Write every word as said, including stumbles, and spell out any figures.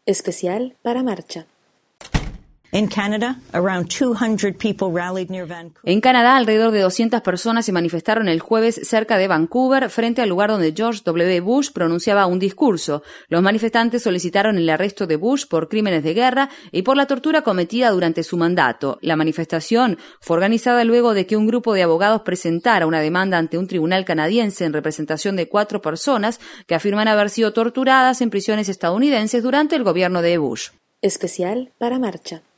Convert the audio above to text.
Especial para Marcha. En Canadá, alrededor de doscientas personas se manifestaron el jueves cerca de Vancouver, frente al lugar donde George doble u. Bush pronunciaba un discurso. Los manifestantes solicitaron el arresto de Bush por crímenes de guerra y por la tortura cometida durante su mandato. La manifestación fue organizada luego de que un grupo de abogados presentara una demanda ante un tribunal canadiense en representación de cuatro personas que afirman haber sido torturadas en prisiones estadounidenses durante el gobierno de Bush. Especial para Marcha.